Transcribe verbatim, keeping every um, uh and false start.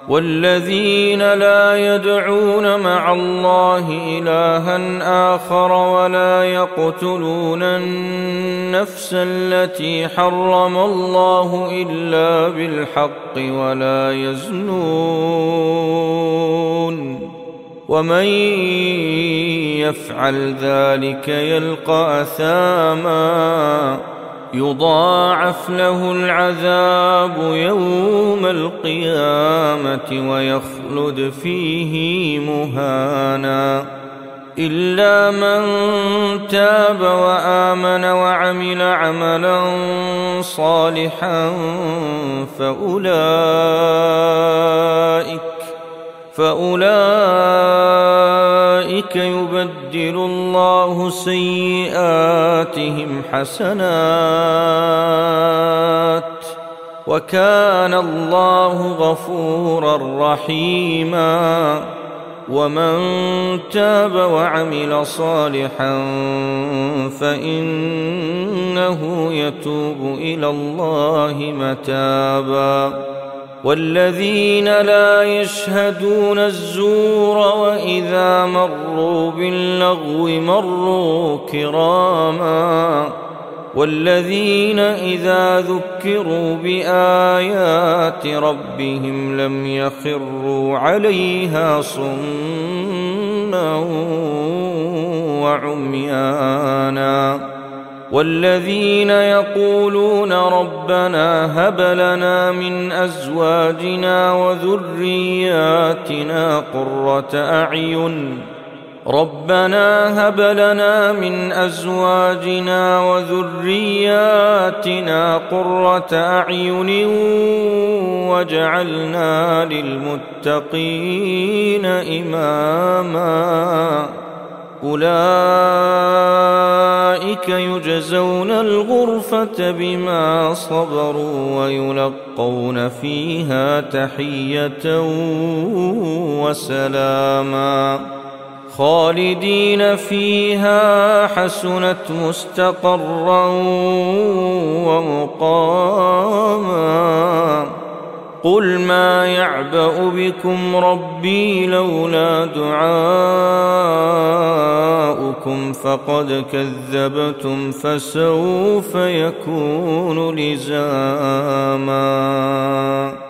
والذين لا يدعون مع الله إلها آخر ولا يقتلون النفس التي حرم الله إلا بالحق ولا يزنون ومن يفعل ذلك يلقى أثاما يضاعف له العذاب يوم القيامة ويخلد فيه مهانا إلا من تاب وآمن وعمل عملا صالحا فأولئك فأولئك يبدل الله سيئاتهم حسنات وكان الله غفورا رحيما ومن تاب وعمل صالحا فإنه يتوب إلى الله متابا والذين لا يشهدون الزور وإذا مروا باللغو مروا كراما والذين إذا ذكروا بآيات ربهم لم يخروا عليها صما وعميانا والذين يقولون ربنا هب لنا من أزواجنا وذرياتنا قرة أعين ربنا هب لنا من أزواجنا وذرياتنا قرة أعين واجعلنا للمتقين إماما أولئك يجزون الغرفة بما صبروا ويلقون فيها تحية وسلاما خالدين فيها حسنت مستقرا ومقاما قل ما يعبأ بكم ربي لولا دعاؤكم فقد كذبتم فسوف يكون لزاما.